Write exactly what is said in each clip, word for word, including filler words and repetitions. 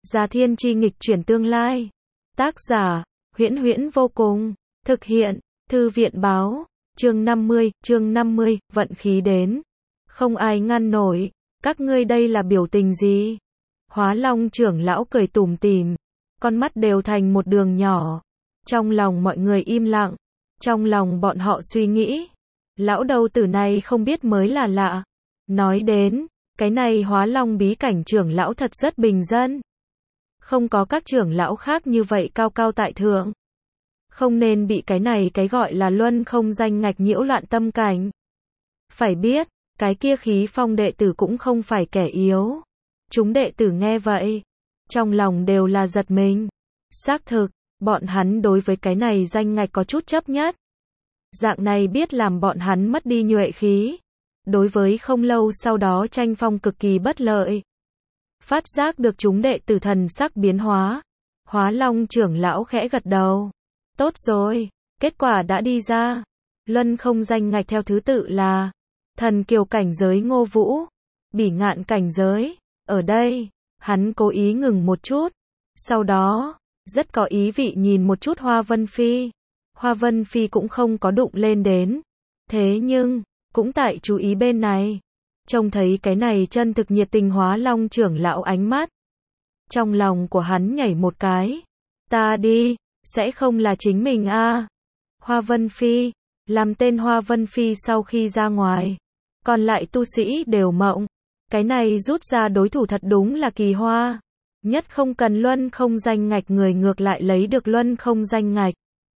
Gia Thiên Chi nghịch chuyển tương lai. Tác giả, Huyễn Huyễn vô cùng. Thực hiện, Thư viện báo. Chương năm mươi, chương năm mươi, vận khí đến. Không ai ngăn nổi. Các ngươi đây là biểu tình gì? Hóa Long trưởng lão cười tủm tỉm. Con mắt đều thành một đường nhỏ. Trong lòng mọi người im lặng. Trong lòng bọn họ suy nghĩ. Lão đầu tử này không biết mới là lạ. Nói đến, cái này Hóa Long bí cảnh trưởng lão thật rất bình dân. Không có các trưởng lão khác như vậy cao cao tại thượng. Không nên bị cái này cái gọi là luân không danh ngạch nhiễu loạn tâm cảnh. Phải biết, cái kia khí phong đệ tử cũng không phải kẻ yếu. Chúng đệ tử nghe vậy, trong lòng đều là giật mình. Xác thực, bọn hắn đối với cái này danh ngạch có chút chấp nhất. Dạng này biết làm bọn hắn mất đi nhuệ khí. Đối với không lâu sau đó tranh phong cực kỳ bất lợi. Phát giác được chúng đệ tử thần sắc biến hóa. Hóa Long trưởng lão khẽ gật đầu. Tốt rồi, kết quả đã đi ra. Luân không danh ngạch theo thứ tự là thần kiều cảnh giới Ngô Vũ, bỉ ngạn cảnh giới. Ở đây, hắn cố ý ngừng một chút. Sau đó, rất có ý vị nhìn một chút Hoa Vân Phi. Hoa Vân Phi cũng không có đụng lên đến. Thế nhưng, cũng tại chú ý bên này. Trông thấy cái này chân thực nhiệt tình Hóa Long trưởng lão ánh mắt. Trong lòng của hắn nhảy một cái. Ta đi, sẽ không là chính mình a à. Hoa Vân Phi, làm tên Hoa Vân Phi sau khi ra ngoài. Còn lại tu sĩ đều mộng. Cái này rút ra đối thủ thật đúng là kỳ hoa. Nhất không cần luân không danh ngạch người ngược lại lấy được luân không danh ngạch.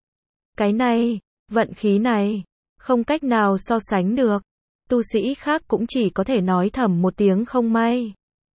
Cái này, vận khí này, không cách nào so sánh được. Tu sĩ khác cũng chỉ có thể nói thầm một tiếng không may.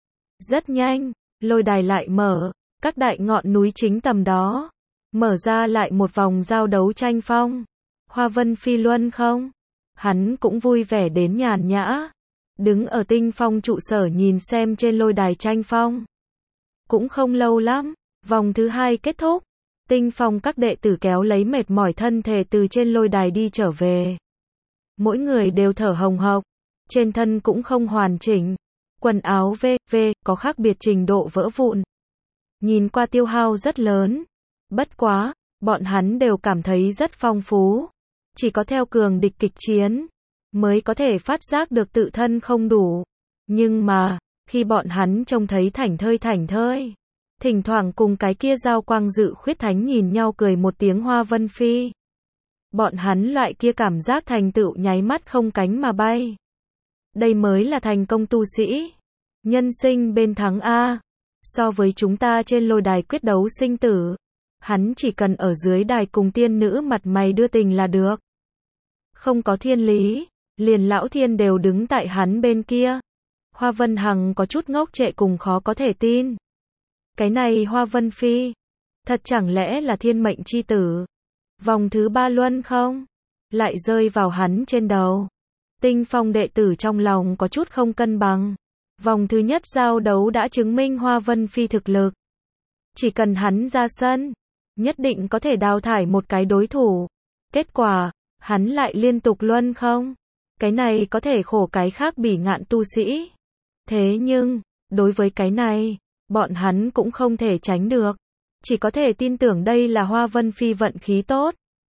Rất nhanh, lôi đài lại mở, các đại ngọn núi chính tầm đó. Mở ra lại một vòng giao đấu tranh phong. Hoa Vân Phi luân không? Hắn cũng vui vẻ đến nhàn nhã. Đứng ở tinh phong trụ sở nhìn xem trên lôi đài tranh phong. Cũng không lâu lắm, vòng thứ hai kết thúc. Tinh phong các đệ tử kéo lấy mệt mỏi thân thể từ trên lôi đài đi trở về. Mỗi người đều thở hồng hộc, trên thân cũng không hoàn chỉnh. Quần áo vê vê có khác biệt trình độ vỡ vụn. Nhìn qua tiêu hao rất lớn. Bất quá, bọn hắn đều cảm thấy rất phong phú. Chỉ có theo cường địch kịch chiến, mới có thể phát giác được tự thân không đủ. Nhưng mà, khi bọn hắn trông thấy thảnh thơi thảnh thơi, thỉnh thoảng cùng cái kia giao quang dự khuyết thánh nhìn nhau cười một tiếng Hoa Vân Phi. Bọn hắn loại kia cảm giác thành tựu nháy mắt không cánh mà bay. Đây mới là thành công tu sĩ. Nhân sinh bên thắng A. So với chúng ta trên lôi đài quyết đấu sinh tử. Hắn chỉ cần ở dưới đài cùng tiên nữ mặt mày đưa tình là được. Không có thiên lý, liền lão thiên đều đứng tại hắn bên kia. Hoa Vân Hằng có chút ngốc trệ cùng khó có thể tin. Cái này Hoa Vân Phi, thật chẳng lẽ là thiên mệnh chi tử? Vòng thứ ba luân không? Lại rơi vào hắn trên đầu. Tinh phong đệ tử trong lòng có chút không cân bằng. Vòng thứ nhất giao đấu đã chứng minh Hoa Vân Phi thực lực. Chỉ cần hắn ra sân, nhất định có thể đào thải một cái đối thủ. Kết quả, hắn lại liên tục luân không? Cái này có thể khổ cái khác bỉ ngạn tu sĩ. Thế nhưng, đối với cái này, bọn hắn cũng không thể tránh được. Chỉ có thể tin tưởng đây là Hoa Vân Phi vận khí tốt.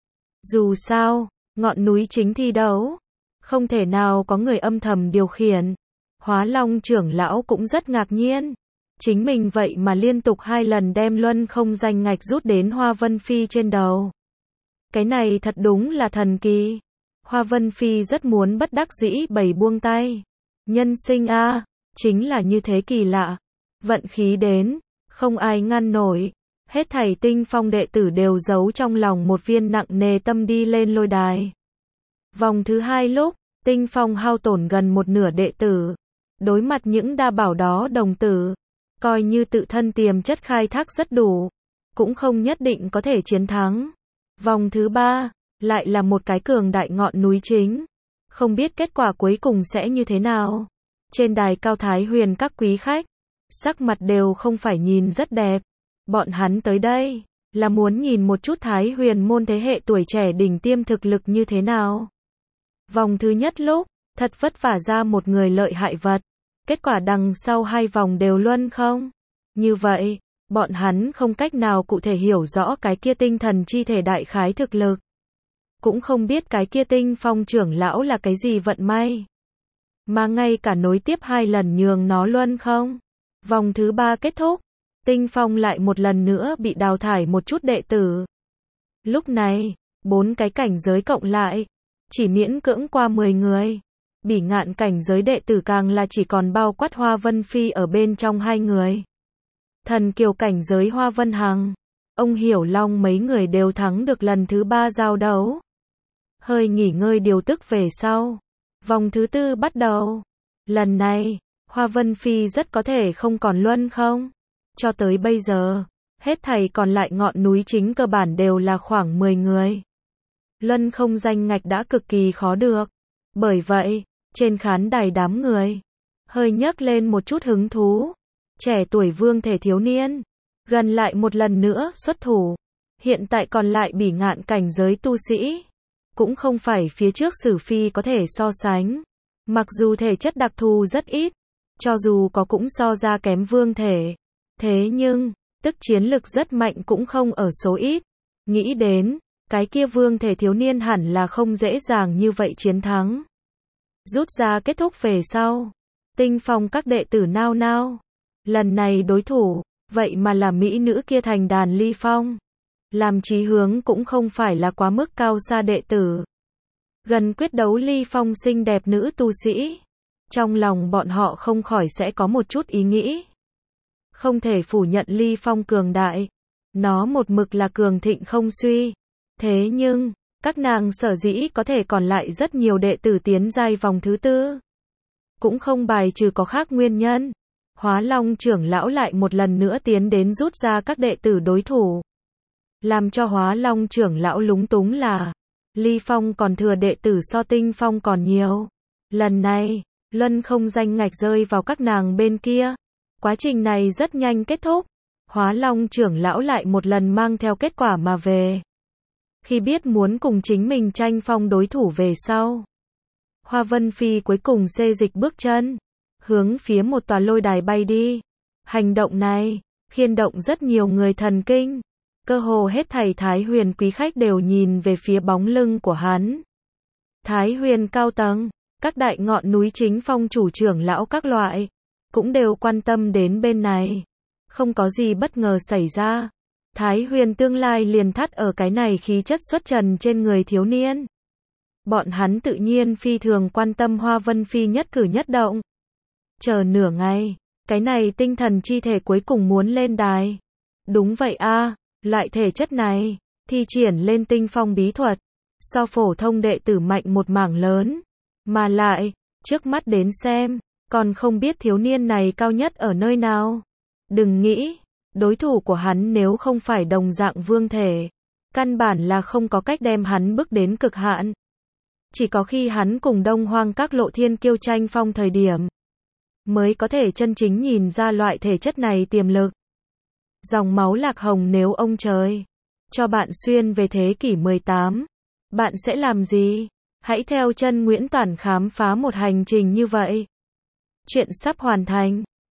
Dù sao, ngọn núi chính thi đấu, không thể nào có người âm thầm điều khiển. Hóa Long trưởng lão cũng rất ngạc nhiên. Chính mình vậy mà liên tục hai lần đem luân không danh ngạch rút đến Hoa Vân Phi trên đầu. Cái này thật đúng là thần kỳ. Hoa Vân Phi rất muốn bất đắc dĩ bày buông tay. Nhân sinh a, à, chính là như thế kỳ lạ. Vận khí đến, không ai ngăn nổi. Hết thảy tinh phong đệ tử đều giấu trong lòng một viên nặng nề tâm đi lên lôi đài. Vòng thứ hai lúc, tinh phong hao tổn gần một nửa đệ tử. Đối mặt những đa bảo đó đồng tử. Coi như tự thân tiềm chất khai thác rất đủ. Cũng không nhất định có thể chiến thắng. Vòng thứ ba, lại là một cái cường đại ngọn núi chính. Không biết kết quả cuối cùng sẽ như thế nào. Trên đài cao Thái Huyền các quý khách, sắc mặt đều không phải nhìn rất đẹp. Bọn hắn tới đây, là muốn nhìn một chút Thái Huyền môn thế hệ tuổi trẻ đỉnh tiêm thực lực như thế nào. Vòng thứ nhất lúc, thật vất vả ra một người lợi hại vật. Kết quả đằng sau hai vòng đều luân không. Như vậy, Bọn hắn không cách nào cụ thể hiểu rõ cái kia tinh thần chi thể đại khái thực lực. Cũng không biết cái kia Tinh Phong trưởng lão là cái gì vận may. Mà ngay cả nối tiếp hai lần nhường nó luân không. Vòng thứ ba kết thúc, Tinh Phong lại một lần nữa bị đào thải một chút đệ tử. Lúc này, bốn cái cảnh giới cộng lại, chỉ miễn cưỡng qua mười người. Bỉ Ngạn cảnh giới đệ tử càng là chỉ còn bao quát Hoa Vân Phi ở bên trong hai người. Thần Kiều cảnh giới Hoa Vân Hằng, ông Hiểu Long mấy người đều thắng được lần thứ ba giao đấu. Hơi nghỉ ngơi điều tức về sau, vòng thứ tư bắt đầu. Lần này, Hoa Vân Phi rất có thể không còn luân không. Cho tới bây giờ, hết thảy còn lại ngọn núi chính cơ bản đều là khoảng mười người. Luân không danh ngạch đã cực kỳ khó được. Bởi vậy, trên khán đài đám người, hơi nhấc lên một chút hứng thú. Trẻ tuổi vương thể thiếu niên, gần lại một lần nữa xuất thủ. Hiện tại còn lại Bỉ Ngạn cảnh giới tu sĩ. Cũng không phải phía trước Sử Phi có thể so sánh. Mặc dù thể chất đặc thù rất ít, cho dù có cũng so ra kém vương thể. Thế nhưng, tức chiến lực rất mạnh cũng không ở số ít. Nghĩ đến, cái kia vương thể thiếu niên hẳn là không dễ dàng như vậy chiến thắng. Rút ra kết thúc về sau, Tinh Phong các đệ tử nao nao. Lần này đối thủ, vậy mà là mỹ nữ kia thành đàn Ly Phong. Làm chí hướng cũng không phải là quá mức cao xa đệ tử. Gần quyết đấu Ly Phong xinh đẹp nữ tu sĩ. Trong lòng bọn họ không khỏi sẽ có một chút ý nghĩ. Không thể phủ nhận Ly Phong cường đại. Nó một mực là cường thịnh không suy. Thế nhưng, các nàng sở dĩ có thể còn lại rất nhiều đệ tử tiến giai vòng thứ tư. Cũng không bài trừ có khác nguyên nhân. Hóa Long trưởng lão lại một lần nữa tiến đến rút ra các đệ tử đối thủ. Làm cho Hóa Long trưởng lão lúng túng là, Ly Phong còn thừa đệ tử so Tinh Phong còn nhiều. Lần này, luân không danh ngạch rơi vào các nàng bên kia. Quá trình này rất nhanh kết thúc. Hóa Long trưởng lão lại một lần mang theo kết quả mà về. Khi biết muốn cùng chính mình tranh phong đối thủ về sau, Hoa Vân Phi cuối cùng xê dịch bước chân, hướng phía một tòa lôi đài bay đi. Hành động này, khiên động rất nhiều người thần kinh. Cơ hồ hết thảy Thái Huyền quý khách đều nhìn về phía bóng lưng của hắn. Thái Huyền cao tầng, các đại ngọn núi chính phong chủ trưởng lão các loại, cũng đều quan tâm đến bên này. Không có gì bất ngờ xảy ra. Thái Huyền tương lai liền thắt ở cái này khí chất xuất trần trên người thiếu niên. Bọn hắn tự nhiên phi thường quan tâm Hoa Vân Phi nhất cử nhất động. Chờ nửa ngày, cái này tinh thần chi thể cuối cùng muốn lên đài. Đúng vậy a, loại thể chất này, thi triển lên tinh phong bí thuật, so phổ thông đệ tử mạnh một mảng lớn. Mà lại, trước mắt đến xem, còn không biết thiếu niên này cao nhất ở nơi nào. Đừng nghĩ, đối thủ của hắn nếu không phải đồng dạng vương thể, căn bản là không có cách đem hắn bước đến cực hạn. Chỉ có khi hắn cùng Đông Hoang các lộ thiên kiêu tranh phong thời điểm, mới có thể chân chính nhìn ra loại thể chất này tiềm lực. Dòng máu Lạc Hồng nếu ông trời cho bạn xuyên về thế kỷ mười tám, bạn sẽ làm gì? Hãy theo chân Nguyễn Toản khám phá một hành trình như vậy. Chuyện sắp hoàn thành.